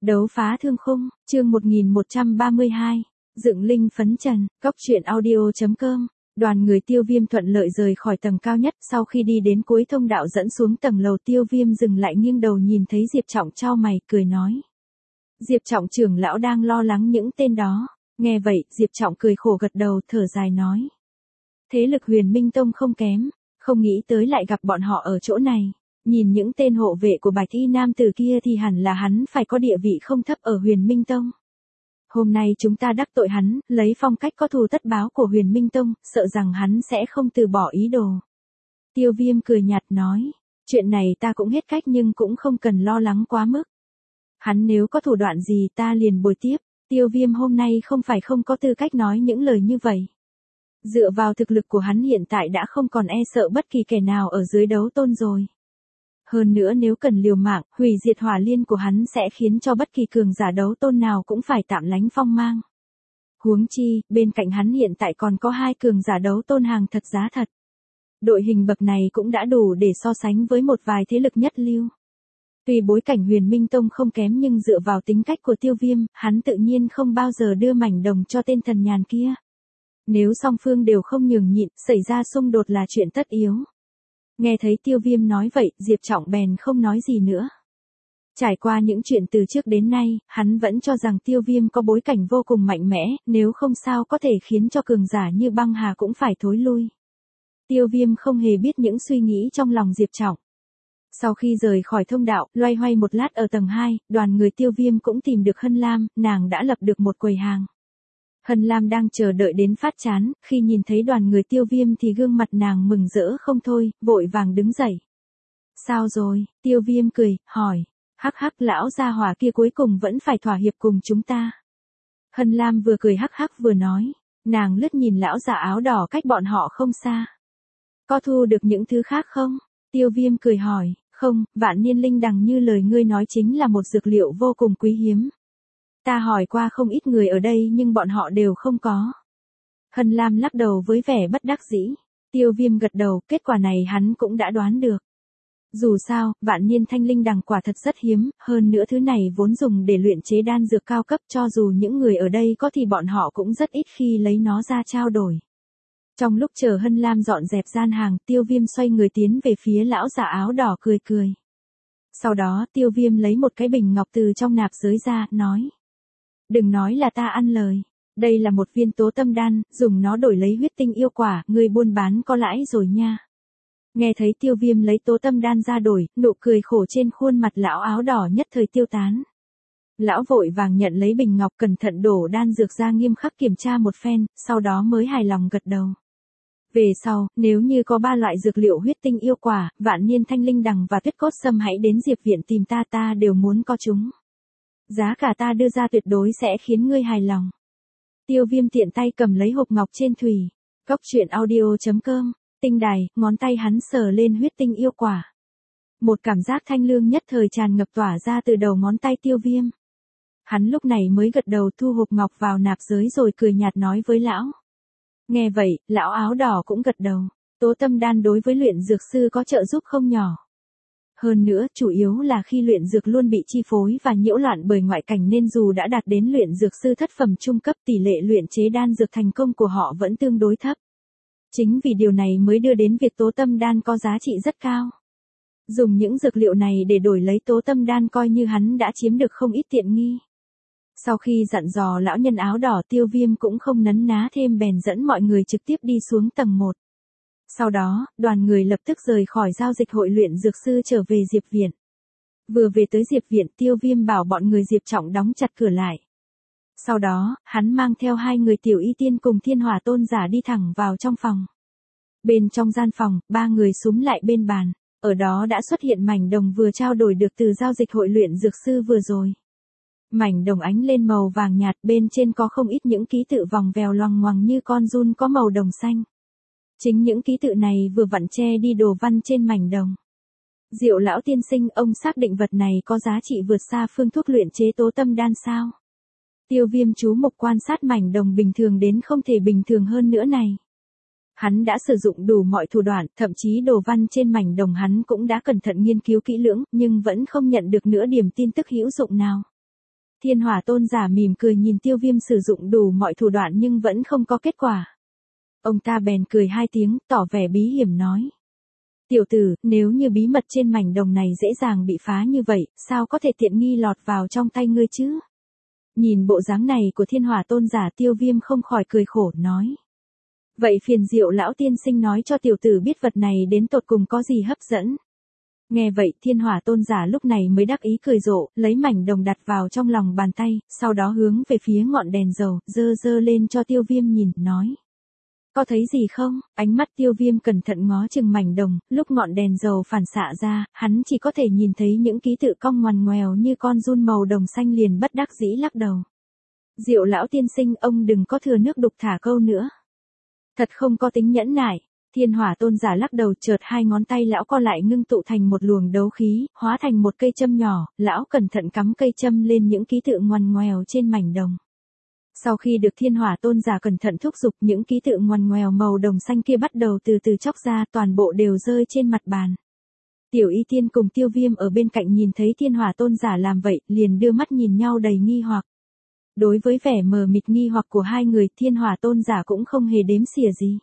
Đấu phá thương khung, chương 1132, dựng linh phấn trần, cóc truyện audio.com. Đoàn người Tiêu Viêm thuận lợi rời khỏi tầng cao nhất, sau khi đi đến cuối thông đạo dẫn xuống tầng lầu, Tiêu Viêm dừng lại nghiêng đầu nhìn thấy Diệp Trọng chau mày, cười nói. Diệp Trọng trưởng lão đang lo lắng những tên đó. Nghe vậy, Diệp Trọng cười khổ gật đầu, thở dài nói. Thế lực Huyền Minh Tông không kém, không nghĩ tới lại gặp bọn họ ở chỗ này. Nhìn những tên hộ vệ của Bạch Y nam tử kia thì hẳn là hắn phải có địa vị không thấp ở Huyền Minh Tông. Hôm nay chúng ta đắc tội hắn, lấy phong cách có thù tất báo của Huyền Minh Tông, sợ rằng hắn sẽ không từ bỏ ý đồ. Tiêu Viêm cười nhạt nói, chuyện này ta cũng hết cách nhưng cũng không cần lo lắng quá mức. Hắn nếu có thủ đoạn gì ta liền bồi tiếp. Tiêu Viêm hôm nay không phải không có tư cách nói những lời như vậy. Dựa vào thực lực của hắn hiện tại đã không còn e sợ bất kỳ kẻ nào ở dưới đấu tôn rồi. Hơn nữa nếu cần liều mạng, hủy diệt hỏa liên của hắn sẽ khiến cho bất kỳ cường giả đấu tôn nào cũng phải tạm lánh phong mang. Huống chi, bên cạnh hắn hiện tại còn có hai cường giả đấu tôn hàng thật giá thật. Đội hình bậc này cũng đã đủ để so sánh với một vài thế lực nhất lưu. Tuy bối cảnh Huyền Minh Tông không kém nhưng dựa vào tính cách của Tiêu Viêm, hắn tự nhiên không bao giờ đưa mảnh đồng cho tên thần nhàn kia. Nếu song phương đều không nhường nhịn, xảy ra xung đột là chuyện tất yếu. Nghe thấy Tiêu Viêm nói vậy, Diệp Trọng bèn không nói gì nữa. Trải qua những chuyện từ trước đến nay, hắn vẫn cho rằng Tiêu Viêm có bối cảnh vô cùng mạnh mẽ, nếu không sao có thể khiến cho cường giả như Băng Hà cũng phải thối lui. Tiêu Viêm không hề biết những suy nghĩ trong lòng Diệp Trọng. Sau khi rời khỏi thông đạo, loay hoay một lát ở tầng 2, đoàn người Tiêu Viêm cũng tìm được Hân Lam, nàng đã lập được một quầy hàng. Hân Lam đang chờ đợi đến phát chán, khi nhìn thấy đoàn người Tiêu Viêm thì gương mặt nàng mừng rỡ không thôi, vội vàng đứng dậy. Sao rồi? Tiêu Viêm cười, hỏi. Hắc hắc, lão gia hỏa kia cuối cùng vẫn phải thỏa hiệp cùng chúng ta. Hân Lam vừa cười hắc hắc vừa nói, nàng lướt nhìn lão già áo đỏ cách bọn họ không xa. Có thu được những thứ khác không? Tiêu Viêm cười hỏi, không, vạn niên linh đằng như lời ngươi nói chính là một dược liệu vô cùng quý hiếm. Ta hỏi qua không ít người ở đây nhưng bọn họ đều không có. Hân Lam lắc đầu với vẻ bất đắc dĩ. Tiêu Viêm gật đầu, kết quả này hắn cũng đã đoán được. Dù sao, vạn niên thanh linh đằng quả thật rất hiếm, hơn nữa thứ này vốn dùng để luyện chế đan dược cao cấp, cho dù những người ở đây có thì bọn họ cũng rất ít khi lấy nó ra trao đổi. Trong lúc chờ Hân Lam dọn dẹp gian hàng, Tiêu Viêm xoay người tiến về phía lão già áo đỏ cười cười. Sau đó Tiêu Viêm lấy một cái bình ngọc từ trong nạp giới ra, nói. Đừng nói là ta ăn lời. Đây là một viên tố tâm đan, dùng nó đổi lấy huyết tinh yêu quả, người buôn bán có lãi rồi nha. Nghe thấy Tiêu Viêm lấy tố tâm đan ra đổi, nụ cười khổ trên khuôn mặt lão áo đỏ nhất thời tiêu tán. Lão vội vàng nhận lấy bình ngọc, cẩn thận đổ đan dược ra nghiêm khắc kiểm tra một phen, sau đó mới hài lòng gật đầu. Về sau, nếu như có 3 loại dược liệu huyết tinh yêu quả, vạn niên thanh linh đằng và tuyết cốt sâm hãy đến Diệp viện tìm ta, ta đều muốn có chúng. Giá cả ta đưa ra tuyệt đối sẽ khiến ngươi hài lòng. Tiêu Viêm tiện tay cầm lấy hộp ngọc trên thủy. Cóc truyện audio.com. Tinh đài, ngón tay hắn sờ lên huyết tinh yêu quả. Một cảm giác thanh lương nhất thời tràn ngập tỏa ra từ đầu ngón tay Tiêu Viêm. Hắn lúc này mới gật đầu thu hộp ngọc vào nạp giới rồi cười nhạt nói với lão. Nghe vậy, lão áo đỏ cũng gật đầu. Tố tâm đan đối với luyện dược sư có trợ giúp không nhỏ. Hơn nữa, chủ yếu là khi luyện dược luôn bị chi phối và nhiễu loạn bởi ngoại cảnh nên dù đã đạt đến luyện dược sư thất phẩm trung cấp, tỷ lệ luyện chế đan dược thành công của họ vẫn tương đối thấp. Chính vì điều này mới đưa đến việc tố tâm đan có giá trị rất cao. Dùng những dược liệu này để đổi lấy tố tâm đan coi như hắn đã chiếm được không ít tiện nghi. Sau khi dặn dò lão nhân áo đỏ, Tiêu Viêm cũng không nấn ná thêm bèn dẫn mọi người trực tiếp đi xuống tầng 1. Sau đó, đoàn người lập tức rời khỏi giao dịch hội luyện dược sư trở về Diệp viện. Vừa về tới Diệp viện, Tiêu Viêm bảo bọn người Diệp Trọng đóng chặt cửa lại. Sau đó, hắn mang theo 2 người Tiểu Y Tiên cùng Thiên Hỏa Tôn giả đi thẳng vào trong phòng. Bên trong gian phòng, 3 người xúm lại bên bàn, ở đó đã xuất hiện mảnh đồng vừa trao đổi được từ giao dịch hội luyện dược sư vừa rồi. Mảnh đồng ánh lên màu vàng nhạt, bên trên có không ít những ký tự vòng vèo loằng ngoằng như con giun có màu đồng xanh. Chính những ký tự này vừa vặn che đi đồ văn trên mảnh đồng. Diệu lão tiên sinh, ông xác định vật này có giá trị vượt xa phương thuốc luyện chế tố tâm đan sao? Tiêu Viêm chú mục quan sát mảnh đồng bình thường đến không thể bình thường hơn nữa này. Hắn đã sử dụng đủ mọi thủ đoạn, thậm chí đồ văn trên mảnh đồng hắn cũng đã cẩn thận nghiên cứu kỹ lưỡng, nhưng vẫn không nhận được nửa điểm tin tức hữu dụng nào. Thiên Hỏa Tôn giả mỉm cười nhìn Tiêu Viêm sử dụng đủ mọi thủ đoạn nhưng vẫn không có kết quả. Ông ta bèn cười hai tiếng, tỏ vẻ bí hiểm nói. Tiểu tử, nếu như bí mật trên mảnh đồng này dễ dàng bị phá như vậy, sao có thể tiện nghi lọt vào trong tay ngươi chứ? Nhìn bộ dáng này của Thiên Hỏa Tôn giả, Tiêu Viêm không khỏi cười khổ nói. Vậy phiền Diệu lão tiên sinh nói cho tiểu tử biết vật này đến tột cùng có gì hấp dẫn. Nghe vậy Thiên Hỏa Tôn giả lúc này mới đắc ý cười rộ, lấy mảnh đồng đặt vào trong lòng bàn tay, sau đó hướng về phía ngọn đèn dầu, giơ lên cho Tiêu Viêm nhìn, nói. Có thấy gì không? Ánh mắt Tiêu Viêm cẩn thận ngó chừng mảnh đồng, lúc ngọn đèn dầu phản xạ ra, hắn chỉ có thể nhìn thấy những ký tự cong ngoằn ngoèo như con giun màu đồng xanh, liền bất đắc dĩ lắc đầu. Diệu lão tiên sinh, ông đừng có thừa nước đục thả câu nữa. Thật không có tính nhẫn nại. Thiên Hỏa Tôn giả lắc đầu, chợt hai ngón tay lão co lại ngưng tụ thành một luồng đấu khí, hóa thành một cây châm nhỏ, lão cẩn thận cắm cây châm lên những ký tự ngoằn ngoèo trên mảnh đồng. Sau khi được Thiên Hỏa Tôn giả cẩn thận thúc giục, những ký tự ngoằn ngoèo màu đồng xanh kia bắt đầu từ từ chóc ra, toàn bộ đều rơi trên mặt bàn. Tiểu Y Tiên cùng Tiêu Viêm ở bên cạnh nhìn thấy Thiên Hỏa Tôn giả làm vậy, liền đưa mắt nhìn nhau đầy nghi hoặc. Đối với vẻ mờ mịt nghi hoặc của hai người, Thiên Hỏa Tôn giả cũng không hề đếm xỉa gì.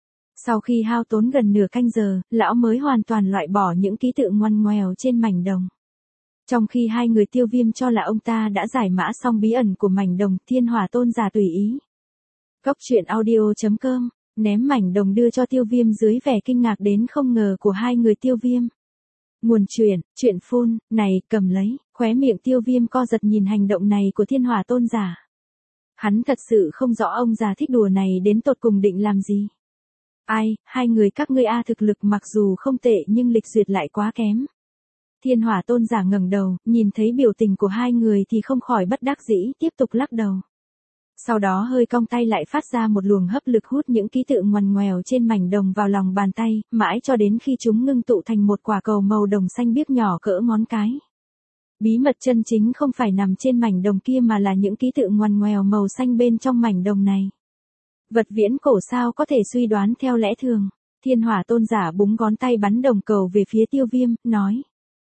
Sau khi hao tốn gần nửa canh giờ, lão mới hoàn toàn loại bỏ những ký tự ngoằn ngoèo trên mảnh đồng. Trong khi hai người Tiêu Viêm cho là ông ta đã giải mã xong bí ẩn của mảnh đồng, Thiên Hỏa Tôn giả tùy ý. Cốc truyện audio.com, ném mảnh đồng đưa cho Tiêu Viêm dưới vẻ kinh ngạc đến không ngờ của hai người Tiêu Viêm. Nguồn truyện phun, này, cầm lấy, khóe miệng Tiêu Viêm co giật nhìn hành động này của Thiên Hỏa Tôn giả. Hắn thật sự không rõ ông già thích đùa này đến tột cùng định làm gì. Ai, hai người các ngươi thực lực mặc dù không tệ nhưng lịch duyệt lại quá kém. Thiên Hỏa Tôn giả ngẩng đầu, nhìn thấy biểu tình của hai người thì không khỏi bất đắc dĩ, tiếp tục lắc đầu. Sau đó hơi cong tay lại phát ra một luồng hấp lực hút những ký tự ngoằn ngoèo trên mảnh đồng vào lòng bàn tay, mãi cho đến khi chúng ngưng tụ thành một quả cầu màu đồng xanh biếc nhỏ cỡ ngón cái. Bí mật chân chính không phải nằm trên mảnh đồng kia mà là những ký tự ngoằn ngoèo màu xanh bên trong mảnh đồng này. Vật viễn cổ sao có thể suy đoán theo lẽ thường. Thiên Hỏa Tôn giả búng ngón tay bắn đồng cầu về phía Tiêu Viêm, nói.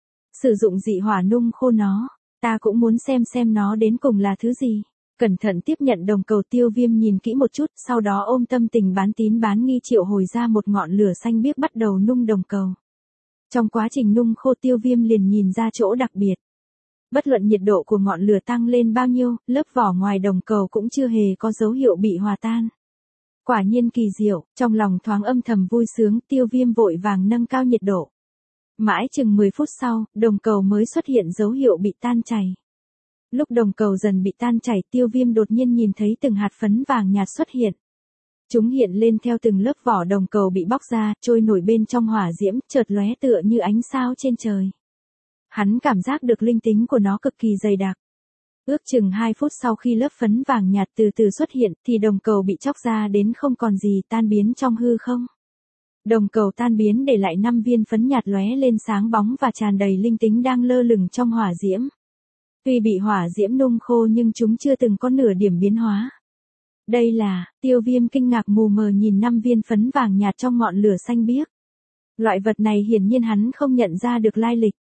Sử dụng dị hỏa nung khô nó, ta cũng muốn xem nó đến cùng là thứ gì. Cẩn thận tiếp nhận đồng cầu, Tiêu Viêm nhìn kỹ một chút, sau đó ôm tâm tình bán tín bán nghi triệu hồi ra một ngọn lửa xanh biếc bắt đầu nung đồng cầu. Trong quá trình nung khô, Tiêu Viêm liền nhìn ra chỗ đặc biệt. Bất luận nhiệt độ của ngọn lửa tăng lên bao nhiêu, lớp vỏ ngoài đồng cầu cũng chưa hề có dấu hiệu bị hòa tan. Quả nhiên kỳ diệu, trong lòng thoáng âm thầm vui sướng, Tiêu Viêm vội vàng nâng cao nhiệt độ. Mãi chừng 10 phút sau, đồng cầu mới xuất hiện dấu hiệu bị tan chảy. Lúc đồng cầu dần bị tan chảy, Tiêu Viêm đột nhiên nhìn thấy từng hạt phấn vàng nhạt xuất hiện. Chúng hiện lên theo từng lớp vỏ đồng cầu bị bóc ra, trôi nổi bên trong hỏa diễm, chợt lóe tựa như ánh sao trên trời. Hắn cảm giác được linh tính của nó cực kỳ dày đặc. Ước chừng 2 phút sau khi lớp phấn vàng nhạt từ từ xuất hiện, thì đồng cầu bị chóc ra đến không còn gì, tan biến trong hư không. Đồng cầu tan biến để lại 5 viên phấn nhạt lóe lên sáng bóng và tràn đầy linh tính đang lơ lửng trong hỏa diễm. Tuy bị hỏa diễm nung khô nhưng chúng chưa từng có nửa điểm biến hóa. Đây là, Tiêu Viêm kinh ngạc mù mờ nhìn 5 viên phấn vàng nhạt trong ngọn lửa xanh biếc. Loại vật này hiển nhiên hắn không nhận ra được lai lịch.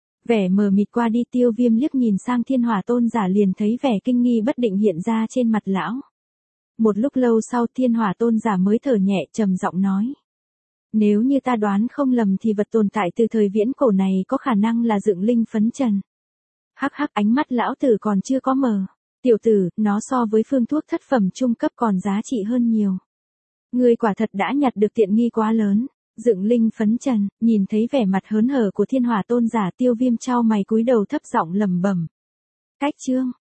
Vẻ mờ mịt qua đi, Tiêu Viêm liếc nhìn sang Thiên Hỏa Tôn giả liền thấy vẻ kinh nghi bất định hiện ra trên mặt lão. Một lúc lâu sau, Thiên Hỏa Tôn giả mới thở nhẹ, trầm giọng nói. Nếu như ta đoán không lầm thì vật tồn tại từ thời viễn cổ này có khả năng là dựng linh phấn trần. Hắc hắc, ánh mắt lão tử còn chưa có mờ. Tiểu tử, nó so với phương thuốc thất phẩm trung cấp còn giá trị hơn nhiều. Ngươi quả thật đã nhặt được tiện nghi quá lớn. Dựng linh phấn trần, nhìn thấy vẻ mặt hớn hở của Thiên Hỏa Tôn giả, Tiêu Viêm chau mày cúi đầu thấp giọng lẩm bẩm. Cách chương.